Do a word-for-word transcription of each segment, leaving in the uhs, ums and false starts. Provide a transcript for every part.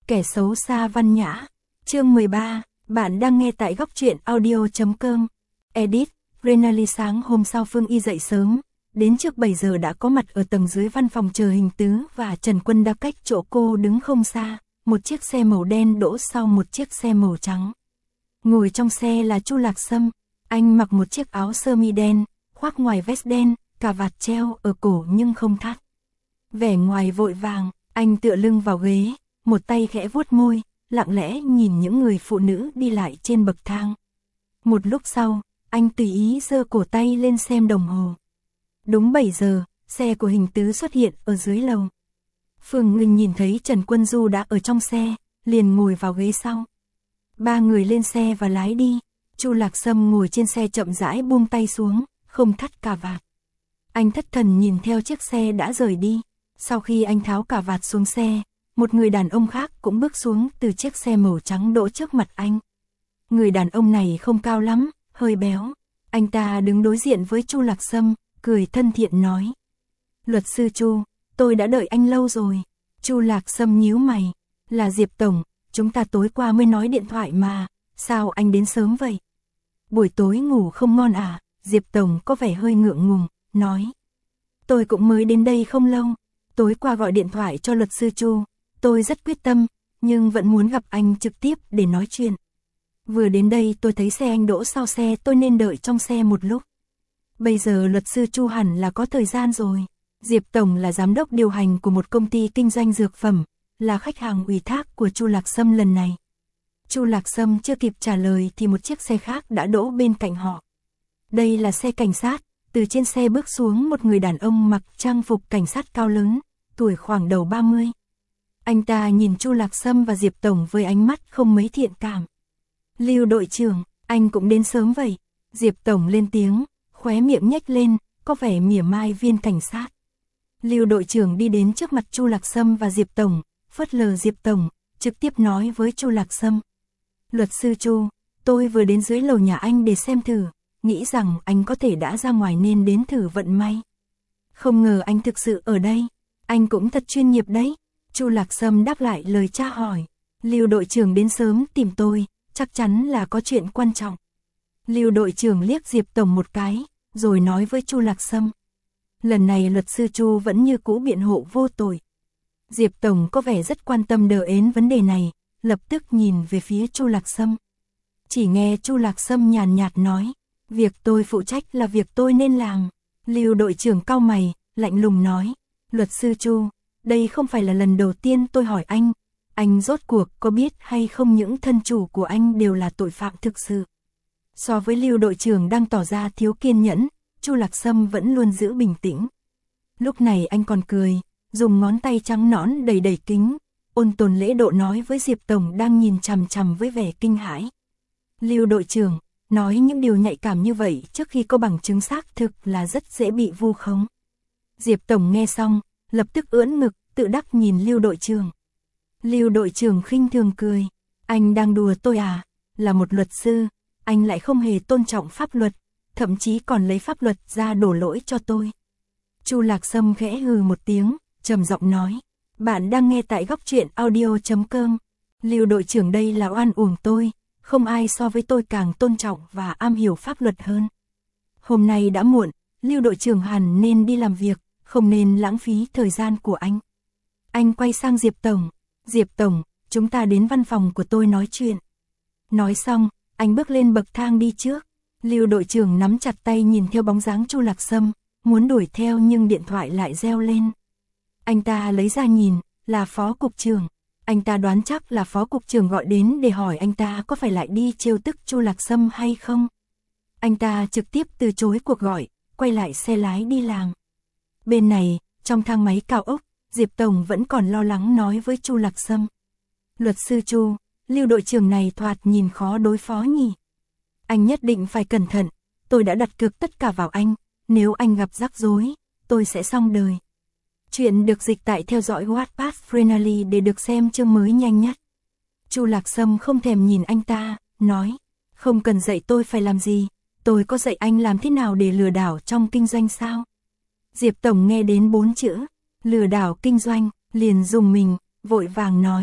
Kẻ xấu xa văn nhã. Chương mười ba, bạn đang nghe tại góc truyện audio chấm com. Edit, Renali. Sáng hôm sau Phương Y dậy sớm, đến trước bảy giờ đã có mặt ở tầng dưới văn phòng chờ Hình Tứ và Trần Quân đã cách chỗ cô đứng không xa, một chiếc xe màu đen đỗ sau một chiếc xe màu trắng. Ngồi trong xe là Chu Lạc Sâm, anh mặc một chiếc áo sơ mi đen, khoác ngoài vest đen, cà vạt treo ở cổ nhưng không thắt. Vẻ ngoài vội vàng, anh tựa lưng vào ghế, một tay khẽ vuốt môi, lặng lẽ nhìn những người phụ nữ đi lại trên bậc thang. Một lúc sau, anh tùy ý giơ cổ tay lên xem đồng hồ. Đúng bảy giờ, xe của Hình Tứ xuất hiện ở dưới lầu. Phương Nginh nhìn thấy Trần Quân Du đã ở trong xe, liền ngồi vào ghế sau. Ba người lên xe và lái đi. Chu Lạc Sâm ngồi trên xe chậm rãi buông tay xuống, không thắt cà vạt. Anh thất thần nhìn theo chiếc xe đã rời đi. Sau khi anh tháo cà vạt xuống xe, một người đàn ông khác cũng bước xuống từ chiếc xe màu trắng đỗ trước mặt anh. Người đàn ông này không cao lắm, hơi béo. Anh ta đứng đối diện với Chu Lạc Sâm, cười thân thiện nói: "Luật sư Chu, tôi đã đợi anh lâu rồi." Chu Lạc Sâm nhíu mày: "Là Diệp tổng, chúng ta tối qua mới nói điện thoại mà, sao anh đến sớm vậy?" "Buổi tối ngủ không ngon à?" Diệp tổng có vẻ hơi ngượng ngùng, nói: "Tôi cũng mới đến đây không lâu, tối qua gọi điện thoại cho luật sư Chu, tôi rất quyết tâm, nhưng vẫn muốn gặp anh trực tiếp để nói chuyện. Vừa đến đây tôi thấy xe anh đỗ sau xe tôi nên đợi trong xe một lúc. Bây giờ luật sư Chu hẳn là có thời gian rồi." Diệp tổng là giám đốc điều hành của một công ty kinh doanh dược phẩm, là khách hàng ủy thác của Chu Lạc Sâm lần này. Chu Lạc Sâm chưa kịp trả lời thì một chiếc xe khác đã đỗ bên cạnh họ. Đây là xe cảnh sát, từ trên xe bước xuống một người đàn ông mặc trang phục cảnh sát cao lớn, tuổi khoảng đầu ba mươi. Anh ta nhìn Chu Lạc Sâm và Diệp tổng với ánh mắt không mấy thiện cảm. "Lưu đội trưởng, anh cũng đến sớm vậy." Diệp tổng lên tiếng, khóe miệng nhếch lên, có vẻ mỉa mai viên cảnh sát. Lưu đội trưởng đi đến trước mặt Chu Lạc Sâm và Diệp tổng, phớt lờ Diệp tổng, trực tiếp nói với Chu Lạc Sâm: "Luật sư Chu, tôi vừa đến dưới lầu nhà anh để xem thử, nghĩ rằng anh có thể đã ra ngoài nên đến thử vận may. Không ngờ anh thực sự ở đây, anh cũng thật chuyên nghiệp đấy." Chu Lạc Sâm đáp lại lời tra hỏi: "Lưu đội trưởng đến sớm tìm tôi, chắc chắn là có chuyện quan trọng." Lưu đội trưởng liếc Diệp tổng một cái, rồi nói với Chu Lạc Sâm: "Lần này luật sư Chu vẫn như cũ biện hộ vô tội." Diệp tổng có vẻ rất quan tâm đờ ến vấn đề này, lập tức nhìn về phía Chu Lạc Sâm. Chỉ nghe Chu Lạc Sâm nhàn nhạt nói: "Việc tôi phụ trách là việc tôi nên làm." Lưu đội trưởng cau mày, lạnh lùng nói: "Luật sư Chu, đây không phải là lần đầu tiên tôi hỏi anh, anh rốt cuộc có biết hay không những thân chủ của anh đều là tội phạm thực sự." So với Lưu đội trưởng đang tỏ ra thiếu kiên nhẫn, Chu Lạc Sâm vẫn luôn giữ bình tĩnh. Lúc này anh còn cười, dùng ngón tay trắng nõn đầy đầy kính, ôn tồn lễ độ nói với Diệp tổng đang nhìn chằm chằm với vẻ kinh hãi: "Lưu đội trưởng, nói những điều nhạy cảm như vậy trước khi có bằng chứng xác thực là rất dễ bị vu khống." Diệp tổng nghe xong, lập tức ưỡn ngực, tự đắc nhìn Lưu đội trưởng. Lưu đội trưởng khinh thường cười: "Anh đang đùa tôi à? Là một luật sư, anh lại không hề tôn trọng pháp luật, thậm chí còn lấy pháp luật ra đổ lỗi cho tôi." Chu Lạc Sâm khẽ hừ một tiếng, trầm giọng nói: "Bạn đang nghe tại góc truyện audio chấm com. Lưu đội trưởng đây là oan uổng tôi, không ai so với tôi càng tôn trọng và am hiểu pháp luật hơn. Hôm nay đã muộn, Lưu đội trưởng hẳn nên đi làm việc, không nên lãng phí thời gian của anh." Anh quay sang Diệp tổng: "Diệp tổng, chúng ta đến văn phòng của tôi nói chuyện." Nói xong, anh bước lên bậc thang đi trước. Lưu đội trưởng nắm chặt tay nhìn theo bóng dáng Chu Lạc Sâm, muốn đuổi theo nhưng điện thoại lại reo lên. Anh ta lấy ra nhìn, là phó cục trưởng. Anh ta đoán chắc là phó cục trưởng gọi đến để hỏi anh ta có phải lại đi trêu tức Chu Lạc Sâm hay không. Anh ta trực tiếp từ chối cuộc gọi, quay lại xe lái đi làm. Bên này, trong thang máy cao ốc, Diệp tổng vẫn còn lo lắng nói với Chu Lạc Sâm: "Luật sư Chu, Lưu đội trưởng này thoạt nhìn khó đối phó nhỉ? Anh nhất định phải cẩn thận, tôi đã đặt cược tất cả vào anh, nếu anh gặp rắc rối, tôi sẽ xong đời." Chuyện được dịch tại theo dõi Wattpad Renali để được xem chương mới nhanh nhất. Chu Lạc Sâm không thèm nhìn anh ta, nói: "Không cần dạy tôi phải làm gì, tôi có dạy anh làm thế nào để lừa đảo trong kinh doanh sao?" Diệp tổng nghe đến bốn chữ lừa đảo kinh doanh, liền dùng mình, vội vàng nói: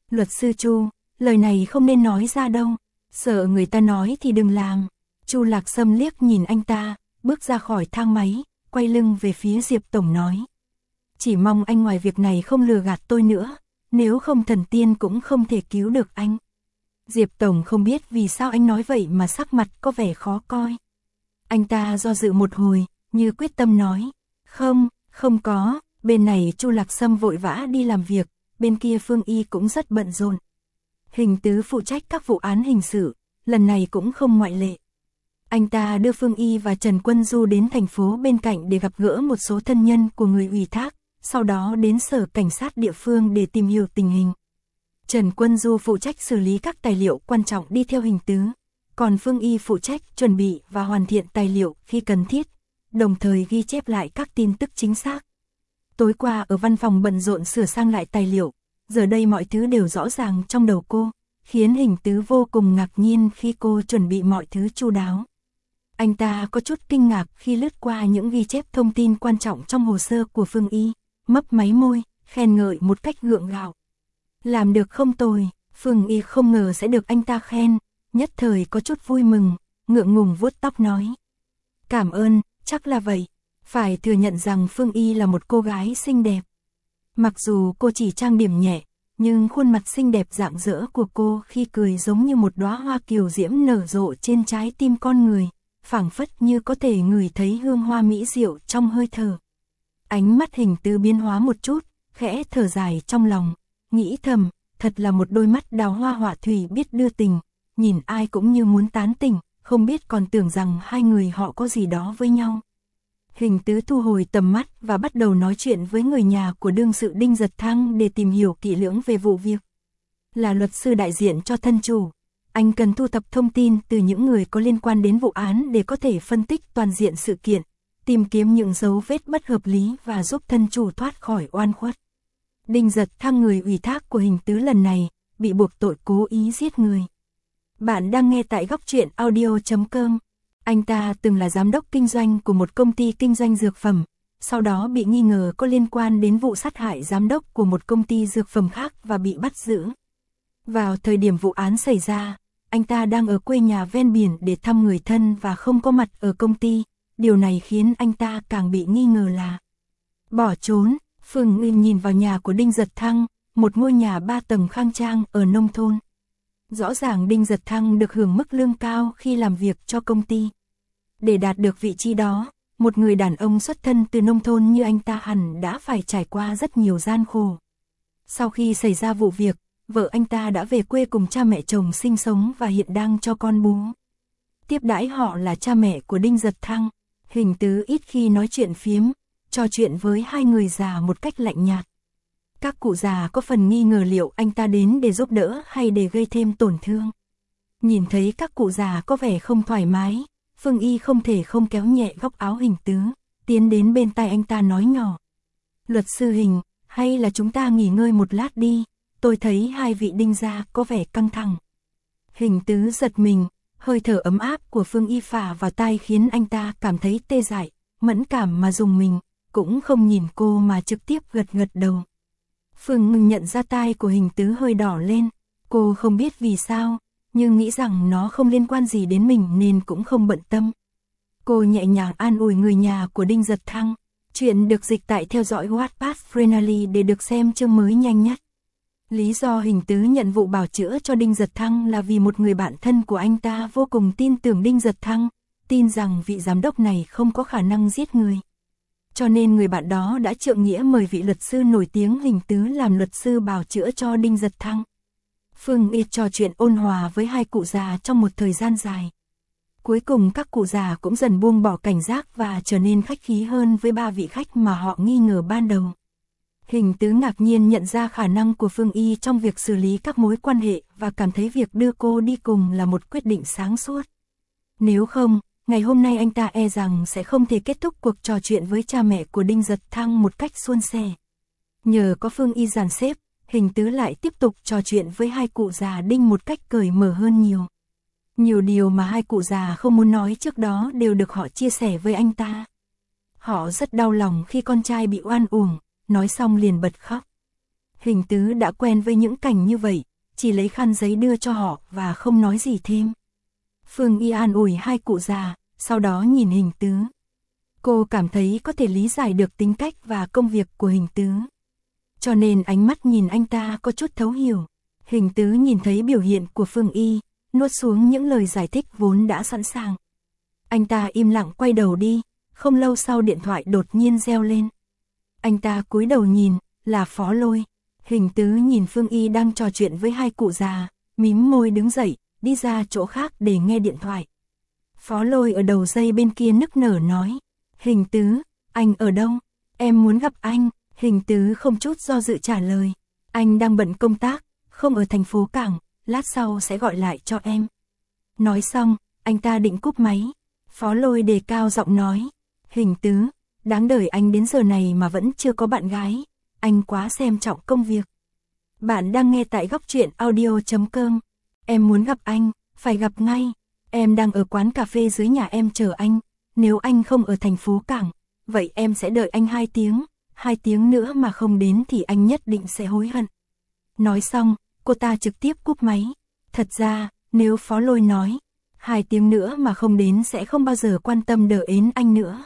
Luật sư Chu, lời này không nên nói ra đâu, sợ người ta nói thì đừng làm. Chu Lạc Sâm liếc nhìn anh ta, bước ra khỏi thang máy, quay lưng về phía Diệp Tổng nói. Chỉ mong anh ngoài việc này không lừa gạt tôi nữa, nếu không thần tiên cũng không thể cứu được anh. Diệp Tổng không biết vì sao anh nói vậy mà sắc mặt có vẻ khó coi. Anh ta do dự một hồi, như quyết tâm nói. Không, không có, bên này Chu Lạc Sâm vội vã đi làm việc, bên kia Phương Y cũng rất bận rộn. Hình Tứ phụ trách các vụ án hình sự, lần này cũng không ngoại lệ. Anh ta đưa Phương Y và Trần Quân Du đến thành phố bên cạnh để gặp gỡ một số thân nhân của người ủy thác, sau đó đến sở cảnh sát địa phương để tìm hiểu tình hình. Trần Quân Du phụ trách xử lý các tài liệu quan trọng đi theo Hình Tứ, còn Phương Y phụ trách chuẩn bị và hoàn thiện tài liệu khi cần thiết, đồng thời ghi chép lại các tin tức chính xác. Tối qua ở văn phòng bận rộn sửa sang lại tài liệu, giờ đây mọi thứ đều rõ ràng trong đầu cô, khiến Hình Tứ vô cùng ngạc nhiên khi cô chuẩn bị mọi thứ chu đáo. Anh ta có chút kinh ngạc khi lướt qua những ghi chép thông tin quan trọng trong hồ sơ của Phương Y, mấp máy môi, khen ngợi một cách gượng gạo. Làm được không tồi, Phương Y không ngờ sẽ được anh ta khen, nhất thời có chút vui mừng, ngượng ngùng vuốt tóc nói. Cảm ơn, chắc là vậy. Phải thừa nhận rằng Phương Y là một cô gái xinh đẹp. Mặc dù cô chỉ trang điểm nhẹ, nhưng khuôn mặt xinh đẹp rạng rỡ của cô khi cười giống như một đóa hoa kiều diễm nở rộ trên trái tim con người, phảng phất như có thể ngửi thấy hương hoa mỹ diệu trong hơi thở. Ánh mắt Hình Tứ biến hóa một chút, khẽ thở dài trong lòng, nghĩ thầm, thật là một đôi mắt đào hoa họa thủy biết đưa tình, nhìn ai cũng như muốn tán tỉnh, không biết còn tưởng rằng hai người họ có gì đó với nhau. Hình Tứ thu hồi tầm mắt và bắt đầu nói chuyện với người nhà của đương sự Đinh Giật Thăng để tìm hiểu kỹ lưỡng về vụ việc. Là luật sư đại diện cho thân chủ, anh cần thu thập thông tin từ những người có liên quan đến vụ án để có thể phân tích toàn diện sự kiện, tìm kiếm những dấu vết bất hợp lý và giúp thân chủ thoát khỏi oan khuất. Đinh Giật Thăng, người ủy thác của Hình Tứ lần này, bị buộc tội cố ý giết người. Bạn đang nghe tại góc truyện audio chấm com. Anh ta từng là giám đốc kinh doanh của một công ty kinh doanh dược phẩm, sau đó bị nghi ngờ có liên quan đến vụ sát hại giám đốc của một công ty dược phẩm khác và bị bắt giữ. Vào thời điểm vụ án xảy ra, anh ta đang ở quê nhà ven biển để thăm người thân và không có mặt ở công ty, điều này khiến anh ta càng bị nghi ngờ là bỏ trốn. Phương Y nhìn vào nhà của Đinh Giật Thăng, một ngôi nhà ba tầng khang trang ở nông thôn. Rõ ràng Đinh Giật Thăng được hưởng mức lương cao khi làm việc cho công ty. Để đạt được vị trí đó, một người đàn ông xuất thân từ nông thôn như anh ta hẳn đã phải trải qua rất nhiều gian khổ. Sau khi xảy ra vụ việc, vợ anh ta đã về quê cùng cha mẹ chồng sinh sống và hiện đang cho con bú. Tiếp đãi họ là cha mẹ của Đinh Giật Thăng. Hình Tứ ít khi nói chuyện phiếm, trò chuyện với hai người già một cách lạnh nhạt. Các cụ già có phần nghi ngờ liệu anh ta đến để giúp đỡ hay để gây thêm tổn thương. Nhìn thấy các cụ già có vẻ không thoải mái, Phương Y không thể không kéo nhẹ góc áo Hình Tứ, tiến đến bên tai anh ta nói nhỏ. Luật sư Hình, hay là chúng ta nghỉ ngơi một lát đi, tôi thấy hai vị Đinh gia có vẻ căng thẳng. Hình Tứ giật mình, hơi thở ấm áp của Phương Y phả vào tai khiến anh ta cảm thấy tê dại, mẫn cảm mà rùng mình, cũng không nhìn cô mà trực tiếp gật gật đầu. Phương Ngưng nhận ra tai của Hình Tứ hơi đỏ lên, cô không biết vì sao, nhưng nghĩ rằng nó không liên quan gì đến mình nên cũng không bận tâm. Cô nhẹ nhàng an ủi người nhà của Đinh Giật Thăng. Chuyện được dịch tại theo dõi Wattpad Freenally để được xem chương mới nhanh nhất. Lý do Hình Tứ nhận vụ bào chữa cho Đinh Giật Thăng là vì một người bạn thân của anh ta vô cùng tin tưởng Đinh Giật Thăng, tin rằng vị giám đốc này không có khả năng giết người. Cho nên người bạn đó đã trượng nghĩa mời vị luật sư nổi tiếng Hình Tứ làm luật sư bào chữa cho Đinh Giật Thăng. Phương Y trò chuyện ôn hòa với hai cụ già trong một thời gian dài. Cuối cùng các cụ già cũng dần buông bỏ cảnh giác và trở nên khách khí hơn với ba vị khách mà họ nghi ngờ ban đầu. Hình Tứ ngạc nhiên nhận ra khả năng của Phương Y trong việc xử lý các mối quan hệ và cảm thấy việc đưa cô đi cùng là một quyết định sáng suốt. Nếu không, ngày hôm nay anh ta e rằng sẽ không thể kết thúc cuộc trò chuyện với cha mẹ của Đinh Giật Thăng một cách suôn sẻ. Nhờ có Phương Y dàn xếp, Hình Tứ lại tiếp tục trò chuyện với hai cụ già Đinh một cách cởi mở hơn nhiều. Nhiều điều mà hai cụ già không muốn nói trước đó đều được họ chia sẻ với anh ta. Họ rất đau lòng khi con trai bị oan uổng, nói xong liền bật khóc. Hình Tứ đã quen với những cảnh như vậy, chỉ lấy khăn giấy đưa cho họ và không nói gì thêm. Phương Y an ủi hai cụ già, sau đó nhìn Hình Tứ. Cô cảm thấy có thể lý giải được tính cách và công việc của Hình Tứ. Cho nên ánh mắt nhìn anh ta có chút thấu hiểu. Hình Tứ nhìn thấy biểu hiện của Phương Y, nuốt xuống những lời giải thích vốn đã sẵn sàng. Anh ta im lặng quay đầu đi, không lâu sau điện thoại đột nhiên reo lên. Anh ta cúi đầu nhìn, là Phó Lôi. Hình Tứ nhìn Phương Y đang trò chuyện với hai cụ già, mím môi đứng dậy, đi ra chỗ khác để nghe điện thoại. Phó Lôi ở đầu dây bên kia nức nở nói, Hình Tứ, anh ở đâu? Em muốn gặp anh. Hình Tứ không chút do dự trả lời, anh đang bận công tác, không ở thành phố Cảng, lát sau sẽ gọi lại cho em. Nói xong, anh ta định cúp máy. Phó Lôi đề cao giọng nói, Hình Tứ, đáng đời anh đến giờ này mà vẫn chưa có bạn gái, anh quá xem trọng công việc. Bạn đang nghe tại góc truyện audio chấm com. Em muốn gặp anh, phải gặp ngay. Em đang ở quán cà phê dưới nhà em chờ anh. Nếu anh không ở thành phố Cảng, vậy em sẽ đợi anh hai tiếng. Hai tiếng nữa mà không đến thì anh nhất định sẽ hối hận. Nói xong, cô ta trực tiếp cúp máy. Thật ra, nếu Phó Lôi nói, hai tiếng nữa mà không đến sẽ không bao giờ quan tâm đợi đến anh nữa,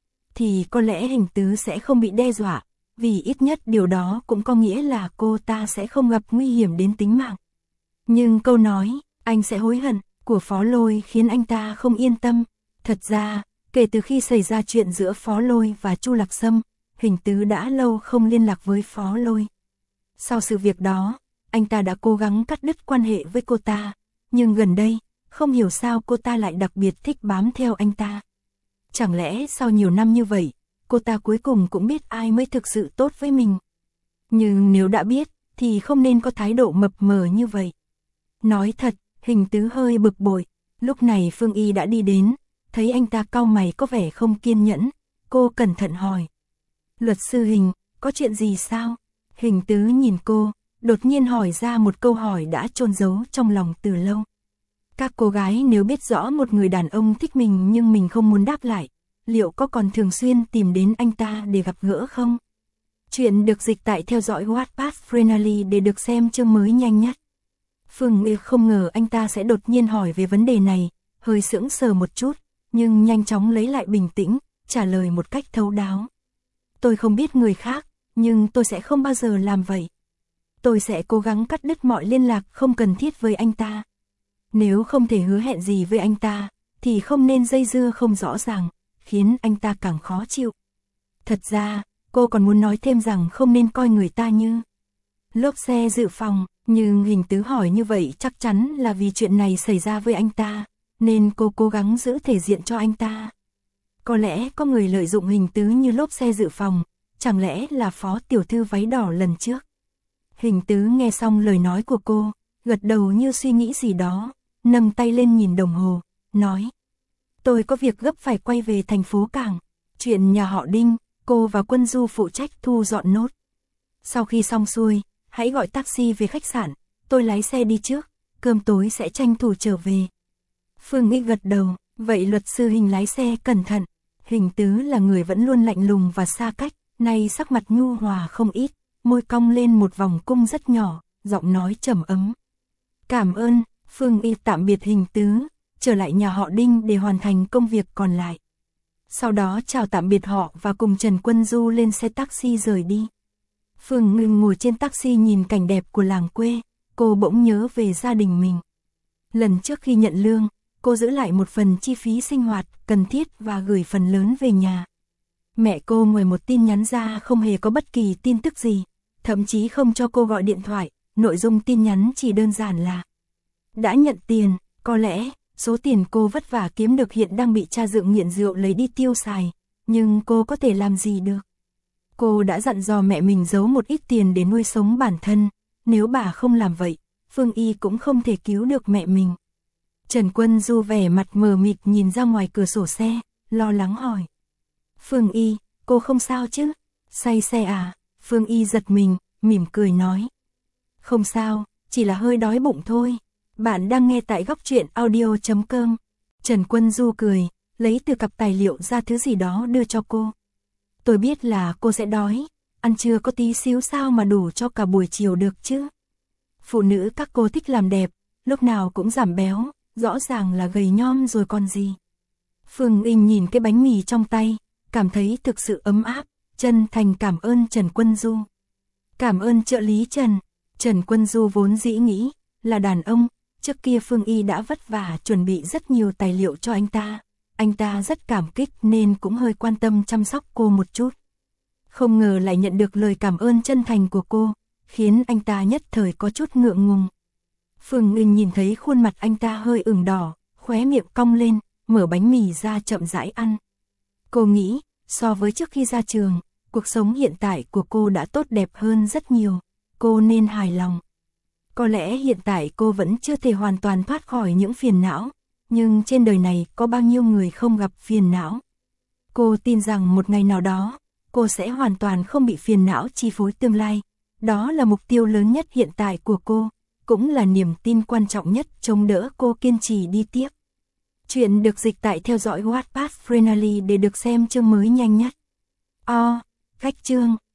thì có lẽ Hình Tứ sẽ không bị đe dọa, vì ít nhất điều đó cũng có nghĩa là cô ta sẽ không gặp nguy hiểm đến tính mạng. Nhưng câu nói, anh sẽ hối hận, của Phó Lôi khiến anh ta không yên tâm. Thật ra, kể từ khi xảy ra chuyện giữa Phó Lôi và Chu Lạc Sâm, Hình Tứ đã lâu không liên lạc với Phó Lôi. Sau sự việc đó, anh ta đã cố gắng cắt đứt quan hệ với cô ta, nhưng gần đây, không hiểu sao cô ta lại đặc biệt thích bám theo anh ta. Chẳng lẽ sau nhiều năm như vậy, cô ta cuối cùng cũng biết ai mới thực sự tốt với mình. Nhưng nếu đã biết, thì không nên có thái độ mập mờ như vậy. Nói thật, Hình Tứ hơi bực bội. Lúc này Phương Y đã đi đến, thấy anh ta cau mày có vẻ không kiên nhẫn, cô cẩn thận hỏi. Luật sư Hình, có chuyện gì sao? Hình Tứ nhìn cô, đột nhiên hỏi ra một câu hỏi đã chôn giấu trong lòng từ lâu. Các cô gái nếu biết rõ một người đàn ông thích mình nhưng mình không muốn đáp lại, liệu có còn thường xuyên tìm đến anh ta để gặp gỡ không? Chuyện được dịch tại theo dõi Wattpad Freenally để được xem chương mới nhanh nhất. Phương Y không ngờ anh ta sẽ đột nhiên hỏi về vấn đề này, hơi sững sờ một chút, nhưng nhanh chóng lấy lại bình tĩnh, trả lời một cách thấu đáo. Tôi không biết người khác, nhưng tôi sẽ không bao giờ làm vậy. Tôi sẽ cố gắng cắt đứt mọi liên lạc không cần thiết với anh ta. Nếu không thể hứa hẹn gì với anh ta, thì không nên dây dưa không rõ ràng, khiến anh ta càng khó chịu. Thật ra, cô còn muốn nói thêm rằng không nên coi người ta như lốp xe dự phòng, nhưng Hình Tứ hỏi như vậy chắc chắn là vì chuyện này xảy ra với anh ta, nên cô cố gắng giữ thể diện cho anh ta. Có lẽ có người lợi dụng Hình Tứ như lốp xe dự phòng, chẳng lẽ là Phó tiểu thư váy đỏ lần trước. Hình Tứ nghe xong lời nói của cô, gật đầu như suy nghĩ gì đó, nâng tay lên nhìn đồng hồ, nói. Tôi có việc gấp phải quay về thành phố Cảng, chuyện nhà họ Đinh, cô và Quân Du phụ trách thu dọn nốt. Sau khi xong xuôi, hãy gọi taxi về khách sạn, tôi lái xe đi trước, cơm tối sẽ tranh thủ trở về. Phương Y gật đầu, vậy luật sư Hình lái xe cẩn thận. Hình Tứ là người vẫn luôn lạnh lùng và xa cách, nay sắc mặt nhu hòa không ít, môi cong lên một vòng cung rất nhỏ, giọng nói trầm ấm. Cảm ơn. Phương Y tạm biệt Hình Tứ, trở lại nhà họ Đinh để hoàn thành công việc còn lại. Sau đó chào tạm biệt họ và cùng Trần Quân Du lên xe taxi rời đi. Phương Ngưng ngồi trên taxi nhìn cảnh đẹp của làng quê, cô bỗng nhớ về gia đình mình. Lần trước khi nhận lương, cô giữ lại một phần chi phí sinh hoạt cần thiết và gửi phần lớn về nhà. Mẹ cô ngoài một tin nhắn ra không hề có bất kỳ tin tức gì, thậm chí không cho cô gọi điện thoại, nội dung tin nhắn chỉ đơn giản là đã nhận tiền, có lẽ số tiền cô vất vả kiếm được hiện đang bị cha dượng nghiện rượu lấy đi tiêu xài, nhưng cô có thể làm gì được. Cô đã dặn dò mẹ mình giấu một ít tiền để nuôi sống bản thân, nếu bà không làm vậy, Phương Y cũng không thể cứu được mẹ mình. Trần Quân Du vẻ mặt mờ mịt nhìn ra ngoài cửa sổ xe, lo lắng hỏi. Phương Y, cô không sao chứ? Say xe à? Phương Y giật mình, mỉm cười nói. Không sao, chỉ là hơi đói bụng thôi. Bạn đang nghe tại góc truyện audio chấm com. Trần Quân Du cười, lấy từ cặp tài liệu ra thứ gì đó đưa cho cô. Tôi biết là cô sẽ đói, ăn trưa có tí xíu sao mà đủ cho cả buổi chiều được chứ. Phụ nữ các cô thích làm đẹp, lúc nào cũng giảm béo, rõ ràng là gầy nhom rồi còn gì. Phương Inh nhìn cái bánh mì trong tay, cảm thấy thực sự ấm áp, chân thành cảm ơn Trần Quân Du. Cảm ơn trợ lý Trần. Trần Quân Du vốn dĩ nghĩ là đàn ông, trước kia Phương Y đã vất vả chuẩn bị rất nhiều tài liệu cho anh ta. Anh ta rất cảm kích nên cũng hơi quan tâm chăm sóc cô một chút. Không ngờ lại nhận được lời cảm ơn chân thành của cô, khiến anh ta nhất thời có chút ngượng ngùng. Phương Inh nhìn thấy khuôn mặt anh ta hơi ửng đỏ, khóe miệng cong lên, mở bánh mì ra chậm rãi ăn. Cô nghĩ, so với trước khi ra trường, cuộc sống hiện tại của cô đã tốt đẹp hơn rất nhiều, cô nên hài lòng. Có lẽ hiện tại cô vẫn chưa thể hoàn toàn thoát khỏi những phiền não, nhưng trên đời này có bao nhiêu người không gặp phiền não. Cô tin rằng một ngày nào đó, cô sẽ hoàn toàn không bị phiền não chi phối tương lai. Đó là mục tiêu lớn nhất hiện tại của cô, cũng là niềm tin quan trọng nhất chống đỡ cô kiên trì đi tiếp. Chuyện được dịch tại theo dõi Wattpad Frenally để được xem chương mới nhanh nhất. O. Khách chương